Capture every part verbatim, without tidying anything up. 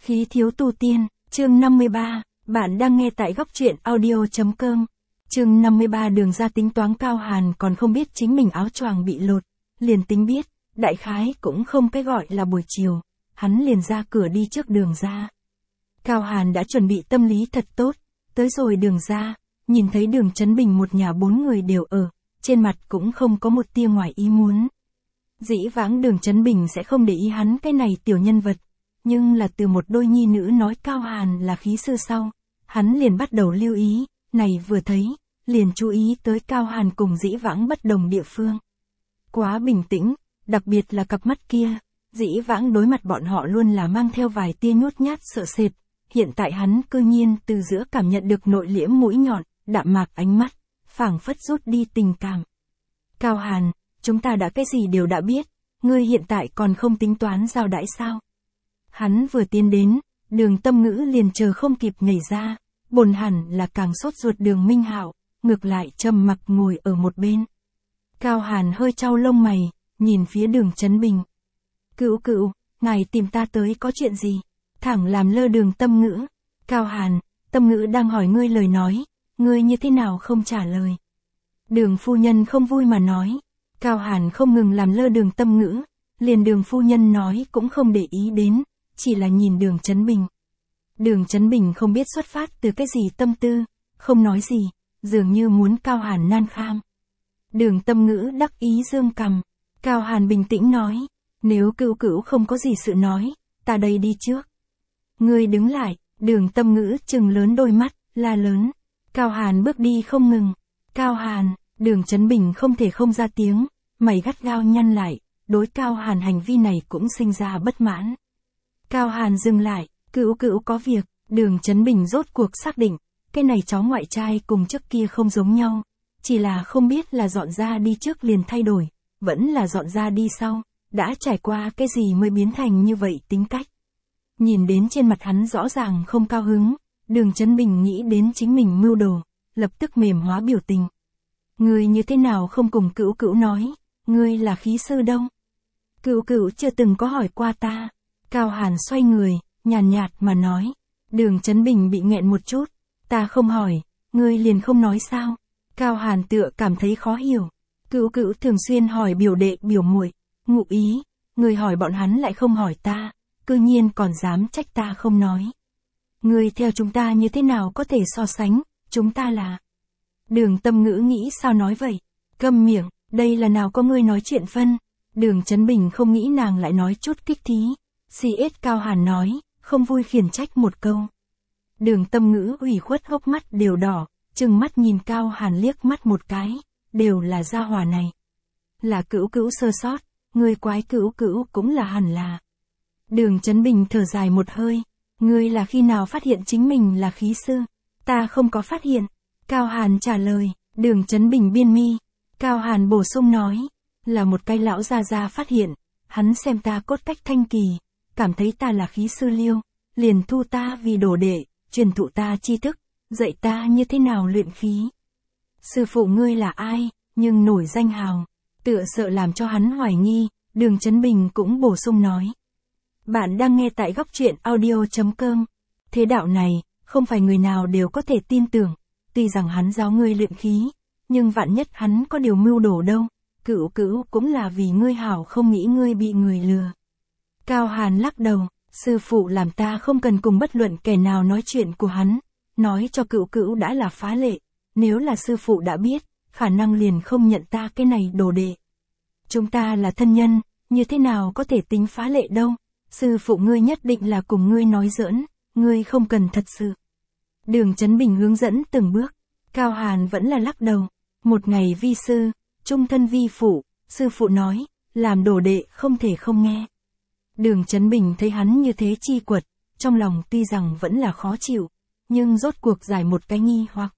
Khí thiếu tu tiên, chương năm mươi ba, bạn đang nghe tại góc truyện audio.com. Chương năm mươi ba đường ra tính toán Cao Hàn còn không biết chính mình áo choàng bị lột, liền tính biết, đại khái cũng không cái gọi là buổi chiều, hắn liền ra cửa đi trước đường ra. Cao Hàn đã chuẩn bị tâm lý thật tốt, tới rồi đường ra, nhìn thấy Đường Chấn Bình một nhà bốn người đều ở, trên mặt cũng không có một tia ngoài ý muốn. Dĩ vãng Đường Chấn Bình sẽ không để ý hắn cái này tiểu nhân vật, nhưng là từ một đôi nhi nữ nói Cao Hàn là khí sư sau, hắn liền bắt đầu lưu ý, này vừa thấy, liền chú ý tới Cao Hàn cùng dĩ vãng bất đồng địa phương. Quá bình tĩnh, đặc biệt là cặp mắt kia, dĩ vãng đối mặt bọn họ luôn là mang theo vài tia nhút nhát sợ sệt, hiện tại hắn cư nhiên từ giữa cảm nhận được nội liễm mũi nhọn, đạm mạc ánh mắt, phảng phất rút đi tình cảm. Cao Hàn, chúng ta đã cái gì đều đã biết, ngươi hiện tại còn không tính toán giao đãi sao? Hắn vừa tiến đến, Đường Tâm Ngữ liền chờ không kịp nhảy ra, bồn hẳn là càng sốt ruột Đường Minh Hạo, ngược lại trầm mặc ngồi ở một bên. Cao Hàn hơi chau lông mày, nhìn phía Đường Chấn Bình. Cữu cữu, ngài tìm ta tới có chuyện gì? Thẳng làm lơ Đường Tâm Ngữ. Cao Hàn, Tâm Ngữ đang hỏi ngươi lời nói, ngươi như thế nào không trả lời? Đường phu nhân không vui mà nói. Cao Hàn không ngừng làm lơ Đường Tâm Ngữ, liền Đường phu nhân nói cũng không để ý đến, chỉ là nhìn Đường Chấn Bình. Đường Chấn Bình không biết xuất phát từ cái gì tâm tư, không nói gì, dường như muốn Cao Hàn nan kham. Đường Tâm Ngữ đắc ý dương cằm. Cao Hàn bình tĩnh nói, nếu cữu cữu không có gì sự nói, ta đây đi trước. Ngươi đứng lại, Đường Tâm Ngữ trừng lớn đôi mắt, la lớn. Cao Hàn bước đi không ngừng. Cao Hàn, Đường Chấn Bình không thể không ra tiếng, mày gắt gao nhăn lại, đối Cao Hàn hành vi này cũng sinh ra bất mãn. Cao Hàn dừng lại, cữu cữu có việc, Đường Chấn Bình rốt cuộc xác định, cái này cháu ngoại trai cùng trước kia không giống nhau, chỉ là không biết là dọn ra đi trước liền thay đổi, vẫn là dọn ra đi sau, đã trải qua cái gì mới biến thành như vậy tính cách. Nhìn đến trên mặt hắn rõ ràng không cao hứng, Đường Chấn Bình nghĩ đến chính mình mưu đồ, lập tức mềm hóa biểu tình. Ngươi như thế nào không cùng cữu cữu nói, ngươi là khí sư đâu? Cữu cữu chưa từng có hỏi qua ta. Cao Hàn xoay người, nhàn nhạt, nhạt mà nói. Đường Chấn Bình bị nghẹn một chút, ta không hỏi, ngươi liền không nói sao? Cao Hàn tựa cảm thấy khó hiểu. Cữu cữu thường xuyên hỏi biểu đệ biểu muội, ngụ ý, ngươi hỏi bọn hắn lại không hỏi ta, cư nhiên còn dám trách ta không nói. Ngươi theo chúng ta như thế nào có thể so sánh, chúng ta là... Đường Tâm Ngữ nghĩ sao nói vậy? Câm miệng, đây là nào có ngươi nói chuyện phân. Đường Chấn Bình không nghĩ nàng lại nói chút kích thí. xê ét Cao Hàn nói, không vui khiển trách một câu. Đường Tâm Ngữ ủy khuất hốc mắt đều đỏ, trừng mắt nhìn Cao Hàn liếc mắt một cái, đều là gia hỏa này. Là cữu cữu sơ sót, ngươi quái cữu cữu cũng là hẳn là. Đường Chấn Bình thở dài một hơi, ngươi là khi nào phát hiện chính mình là khí sư? Ta không có phát hiện. Cao Hàn trả lời. Đường Chấn Bình biên mi. Cao Hàn bổ sung nói, là một cái lão gia gia phát hiện, hắn xem ta cốt cách thanh kỳ, cảm thấy ta là khí sư liêu, liền thu ta vì đồ đệ, truyền thụ ta tri thức, dạy ta như thế nào luyện khí. Sư phụ ngươi là ai, nhưng nổi danh hào, tựa sợ làm cho hắn hoài nghi. Đường Chấn Bình cũng bổ sung nói. Bạn đang nghe tại góc truyện audio.com. Thế đạo này, không phải người nào đều có thể tin tưởng, tuy rằng hắn giáo ngươi luyện khí, nhưng vạn nhất hắn có điều mưu đồ đâu, cữu cữu cũng là vì ngươi hảo không nghĩ ngươi bị người lừa. Cao Hàn lắc đầu, sư phụ làm ta không cần cùng bất luận kẻ nào nói chuyện của hắn, nói cho cữu cữu đã là phá lệ, nếu là sư phụ đã biết, khả năng liền không nhận ta cái này đồ đệ. Chúng ta là thân nhân, như thế nào có thể tính phá lệ đâu, sư phụ ngươi nhất định là cùng ngươi nói giỡn, ngươi không cần thật sự. Đường Chấn Bình hướng dẫn từng bước, Cao Hàn vẫn là lắc đầu, một ngày vi sư, trung thân vi phụ, sư phụ nói, làm đồ đệ không thể không nghe. Đường Chấn Bình thấy hắn như thế chi quật, trong lòng tuy rằng vẫn là khó chịu, nhưng rốt cuộc giải một cái nghi hoặc.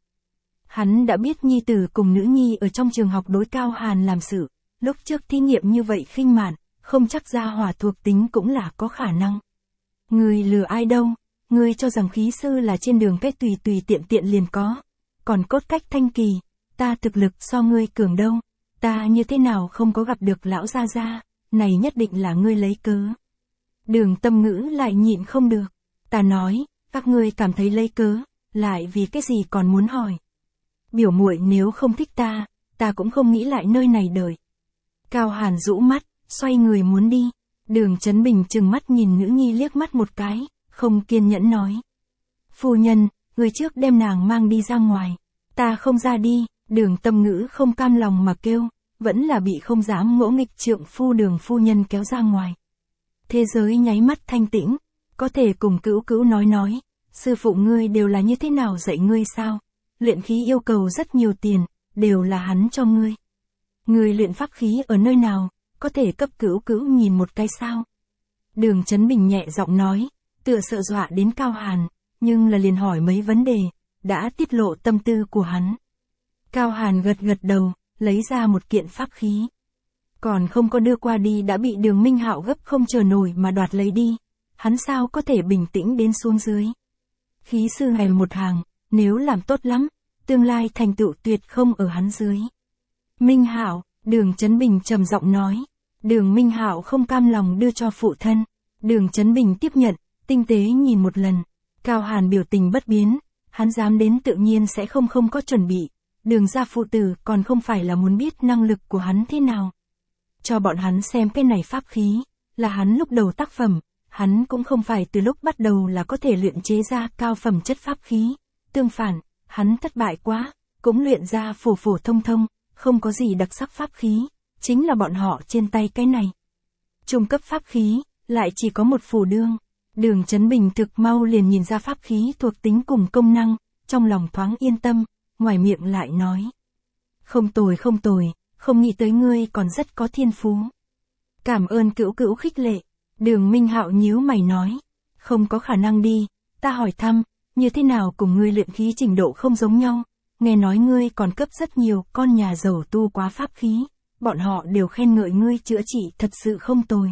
Hắn đã biết nhi tử cùng nữ nhi ở trong trường học đối Cao Hàn làm sự, lúc trước thí nghiệm như vậy khinh mạn, không chắc gia hỏa thuộc tính cũng là có khả năng. Người lừa ai đâu? Ngươi cho rằng khí sư là trên đường cái tùy tùy tiện tiện liền có, còn cốt cách thanh kỳ, ta thực lực so ngươi cường đâu, ta như thế nào không có gặp được lão gia gia, này nhất định là ngươi lấy cớ. Đường Tâm Ngữ lại nhịn không được, Ta nói, các ngươi cảm thấy lấy cớ, lại vì cái gì còn muốn hỏi. Biểu muội nếu không thích ta, ta cũng không nghĩ lại nơi này đời. Cao Hàn rũ mắt, xoay người muốn đi. Đường Chấn Bình trừng mắt nhìn nữ nhi liếc mắt một cái, không kiên nhẫn nói. Phu nhân, người trước đem nàng mang đi ra ngoài. Ta không ra đi, Đường Tâm Ngữ không cam lòng mà kêu, vẫn là bị không dám ngỗ nghịch trượng phu Đường phu nhân kéo ra ngoài. Thế giới nháy mắt thanh tĩnh, có thể cùng Cữu Cữu nói nói, sư phụ ngươi đều là như thế nào dạy ngươi sao? Luyện khí yêu cầu rất nhiều tiền, đều là hắn cho ngươi. Ngươi luyện pháp khí ở nơi nào, có thể cấp Cữu Cữu nhìn một cái sao? Đường Chấn Bình nhẹ giọng nói, tựa sợ dọa đến Cao Hàn, nhưng là liền hỏi mấy vấn đề, đã tiết lộ tâm tư của hắn. Cao Hàn gật gật đầu, lấy ra một kiện pháp khí. Còn không có đưa qua đi đã bị Đường Minh Hạo gấp không chờ nổi mà đoạt lấy đi. Hắn sao có thể bình tĩnh đến xuống dưới. Khí sư ngày một hàng, nếu làm tốt lắm, tương lai thành tựu tuyệt không ở hắn dưới. Minh Hạo, Đường Chấn Bình trầm giọng nói. Đường Minh Hạo không cam lòng đưa cho phụ thân. Đường Chấn Bình tiếp nhận, tinh tế nhìn một lần. Cao Hàn biểu tình bất biến, hắn dám đến tự nhiên sẽ không không có chuẩn bị. Đường gia phụ tử còn không phải là muốn biết năng lực của hắn thế nào. Cho bọn hắn xem cái này pháp khí, là hắn lúc đầu tác phẩm, hắn cũng không phải từ lúc bắt đầu là có thể luyện chế ra cao phẩm chất pháp khí. Tương phản, hắn thất bại quá, cũng luyện ra phổ phổ thông thông, không có gì đặc sắc pháp khí, chính là bọn họ trên tay cái này. Trung cấp pháp khí, lại chỉ có một phù đương. Đường Chấn Bình thực mau liền nhìn ra pháp khí thuộc tính cùng công năng, trong lòng thoáng yên tâm, ngoài miệng lại nói. Không tồi không tồi, không nghĩ tới ngươi còn rất có thiên phú. Cảm ơn Cữu Cữu khích lệ. Đường Minh Hạo nhíu mày nói. Không có khả năng đi, ta hỏi thăm, như thế nào cùng ngươi luyện khí trình độ không giống nhau, nghe nói ngươi còn cấp rất nhiều con nhà giàu tu quá pháp khí, bọn họ đều khen ngợi ngươi chữa trị thật sự không tồi.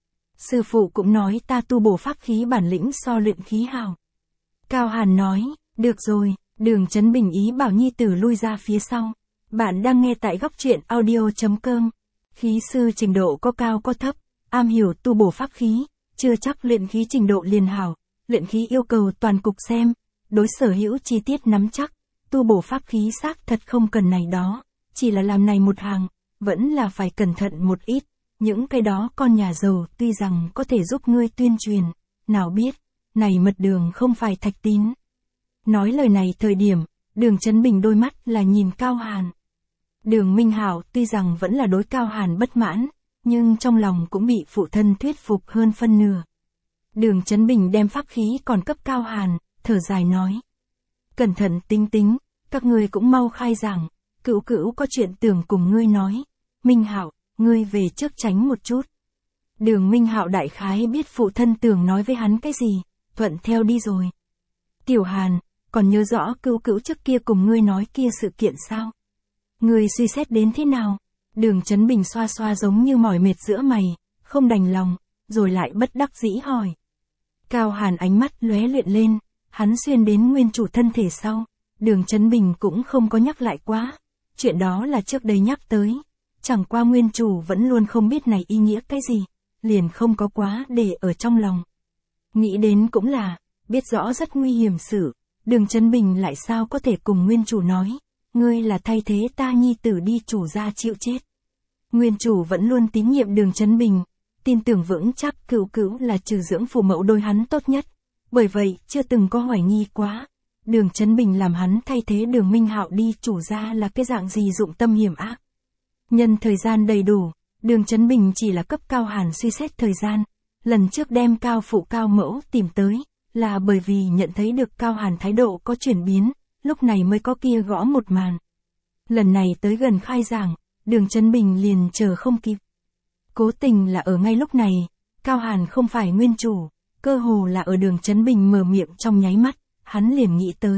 Sư phụ cũng nói ta tu bổ pháp khí bản lĩnh so luyện khí hào. Cao Hàn nói, được rồi, Đường Chấn Bình ý bảo nhi tử lui ra phía sau. Bạn đang nghe tại góc truyện audio chấm com. Khí sư trình độ có cao có thấp, am hiểu tu bổ pháp khí, chưa chắc luyện khí trình độ liền hảo, luyện khí yêu cầu toàn cục xem, đối sở hữu chi tiết nắm chắc, tu bổ pháp khí xác thật không cần này đó, chỉ là làm này một hàng, vẫn là phải cẩn thận một ít, những cái đó con nhà giàu tuy rằng có thể giúp ngươi tuyên truyền, nào biết, này mật đường không phải thạch tín. Nói lời này thời điểm, Đường Chấn Bình đôi mắt là nhìn Cao Hàn. Đường Minh Hạo tuy rằng vẫn là đối Cao Hàn bất mãn, nhưng trong lòng cũng bị phụ thân thuyết phục hơn phân nửa. Đường Chấn Bình đem pháp khí còn cấp Cao Hàn, thở dài nói. Cẩn thận tính tính, các ngươi cũng mau khai giảng, Cữu Cữu có chuyện tưởng cùng ngươi nói. Minh Hạo, ngươi về trước tránh một chút. Đường Minh Hạo đại khái biết phụ thân tưởng nói với hắn cái gì, thuận theo đi rồi. Tiểu Hàn, còn nhớ rõ Cữu Cữu trước kia cùng ngươi nói kia sự kiện sao? Ngươi suy xét đến thế nào? Đường Chấn Bình xoa xoa giống như mỏi mệt giữa mày, không đành lòng, rồi lại bất đắc dĩ hỏi. Cao Hàn ánh mắt lóe luyện lên, hắn xuyên đến nguyên chủ thân thể sau, Đường Chấn Bình cũng không có nhắc lại quá, chuyện đó là trước đây nhắc tới, chẳng qua nguyên chủ vẫn luôn không biết này ý nghĩa cái gì, liền không có quá để ở trong lòng. Nghĩ đến cũng là, biết rõ rất nguy hiểm sự, Đường Chấn Bình lại sao có thể cùng nguyên chủ nói, ngươi là thay thế ta nhi tử đi chủ gia chịu chết. Nguyên chủ vẫn luôn tín nhiệm Đường Chấn Bình, tin tưởng vững chắc Cữu Cữu là trừ dưỡng phụ mẫu đôi hắn tốt nhất, bởi vậy chưa từng có hoài nghi quá. Đường Chấn Bình làm hắn thay thế Đường Minh Hạo đi chủ gia là cái dạng gì dụng tâm hiểm ác. Nhân thời gian đầy đủ, Đường Chấn Bình chỉ là cấp Cao Hàn suy xét thời gian, lần trước đem Cao phụ Cao mẫu tìm tới, là bởi vì nhận thấy được Cao Hàn thái độ có chuyển biến, lúc này mới có kia gõ một màn. Lần này tới gần khai giảng, Đường Chấn Bình liền chờ không kịp. Cố tình là ở ngay lúc này, Cao Hàn không phải nguyên chủ, cơ hồ là ở Đường Chấn Bình mở miệng trong nháy mắt, hắn liền nghĩ tới.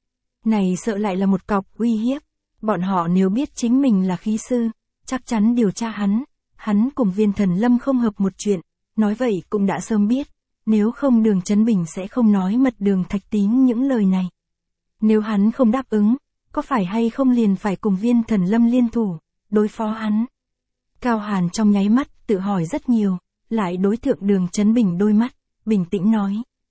Này sợ lại là một cọc uy hiếp, bọn họ nếu biết chính mình là khí sư, chắc chắn điều tra hắn, hắn cùng Viên Thần Lâm không hợp một chuyện, nói vậy cũng đã sớm biết, nếu không Đường Chấn Bình sẽ không nói mật đường thạch tín những lời này. Nếu hắn không đáp ứng, có phải hay không liền phải cùng Viên Thần Lâm liên thủ, đối phó hắn. Cao Hàn trong nháy mắt tự hỏi rất nhiều, lại đối thượng Đường Chấn Bình đôi mắt, bình tĩnh nói.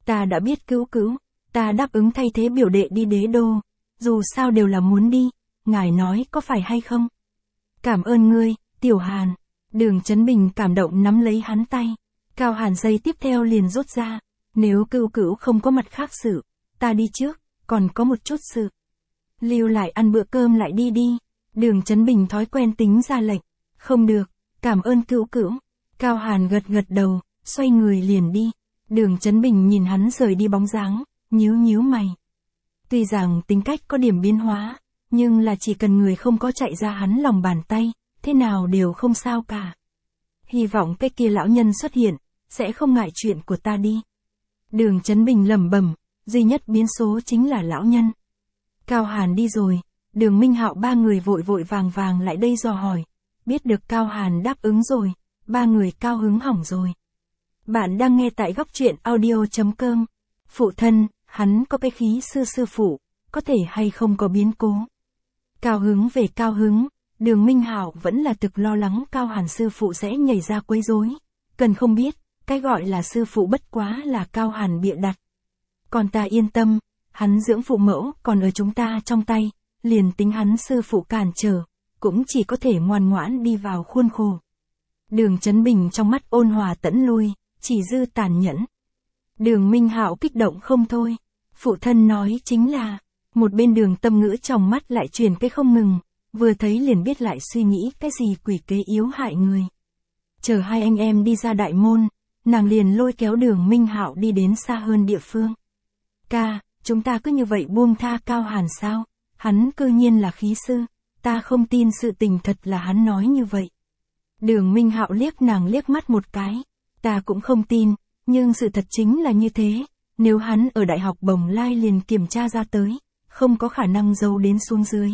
Ta đã biết Cữu Cữu, ta đáp ứng thay thế biểu đệ đi đế đô, dù sao đều là muốn đi, ngài nói có phải hay không? Cảm ơn ngươi, Tiểu Hàn. Đường Chấn Bình cảm động nắm lấy hắn tay. Cao Hàn giây tiếp theo liền rút ra. Nếu Cữu Cữu không có mặt khác sự, ta đi trước, còn có một chút sự. Lưu lại ăn bữa cơm lại đi đi. Đường Chấn Bình thói quen tính ra lệnh. Không được, cảm ơn Cữu Cữu. Cao Hàn gật gật đầu, xoay người liền đi. Đường Chấn Bình nhìn hắn rời đi bóng dáng, nhíu nhíu mày. Tuy rằng tính cách có điểm biến hóa, nhưng là chỉ cần người không có chạy ra hắn lòng bàn tay, thế nào đều không sao cả. Hy vọng cái kia lão nhân xuất hiện, sẽ không ngại chuyện của ta đi. Đường Chấn Bình lẩm bẩm, duy nhất biến số chính là lão nhân. Cao Hàn đi rồi, Đường Minh Hạo ba người vội vội vàng vàng lại đây dò hỏi. Biết được Cao Hàn đáp ứng rồi, ba người cao hứng hỏng rồi. Bạn đang nghe tại góc truyện audio chấm com. Phụ thân, hắn có cái khí sư sư phụ, có thể hay không có biến cố. Cao hứng về cao hứng, Đường Minh Hạo vẫn là thực lo lắng Cao Hàn sư phụ sẽ nhảy ra quấy rối. Cần không biết, cái gọi là sư phụ bất quá là Cao Hàn bịa đặt. Còn ta yên tâm, hắn dưỡng phụ mẫu còn ở chúng ta trong tay, liền tính hắn sư phụ cản trở, cũng chỉ có thể ngoan ngoãn đi vào khuôn khổ. Đường Chấn Bình trong mắt ôn hòa tẫn lui, chỉ dư tàn nhẫn. Đường Minh Hạo kích động không thôi. Phụ thân nói chính là, một bên Đường Tâm Ngữ trong mắt lại truyền cái không ngừng, vừa thấy liền biết lại suy nghĩ cái gì quỷ kế yếu hại người. Chờ hai anh em đi ra đại môn, nàng liền lôi kéo Đường Minh Hạo đi đến xa hơn địa phương. Ca, chúng ta cứ như vậy buông tha Cao Hàn sao? Hắn cư nhiên là khí sư, ta không tin sự tình thật là hắn nói như vậy. Đường Minh Hạo liếc nàng liếc mắt một cái, ta cũng không tin, nhưng sự thật chính là như thế, nếu hắn ở đại học Bồng Lai liền kiểm tra ra tới, không có khả năng giấu đến xuống dưới.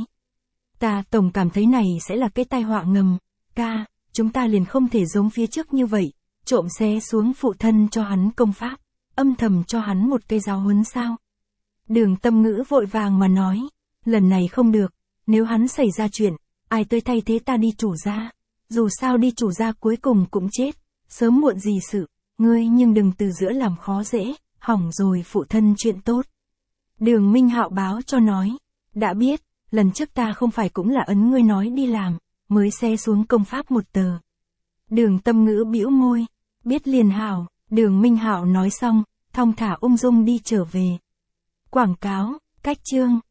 Ta tổng cảm thấy này sẽ là cái tai họa ngầm, ca, chúng ta liền không thể giống phía trước như vậy, trộm xé xuống phụ thân cho hắn công pháp, âm thầm cho hắn một cây giáo huấn sao. Đường Tâm Ngữ vội vàng mà nói, lần này không được, nếu hắn xảy ra chuyện, ai tới thay thế ta đi chủ gia, dù sao đi chủ gia cuối cùng cũng chết, sớm muộn gì sự, ngươi nhưng đừng từ giữa làm khó dễ, hỏng rồi phụ thân chuyện tốt. Đường Minh Hạo báo cho nói, đã biết, lần trước ta không phải cũng là ấn ngươi nói đi làm, mới xé xuống công pháp một tờ. Đường Tâm Ngữ bĩu môi, biết liền hảo, Đường Minh Hạo nói xong, thong thả ung dung đi trở về. Quảng cáo, cách chương.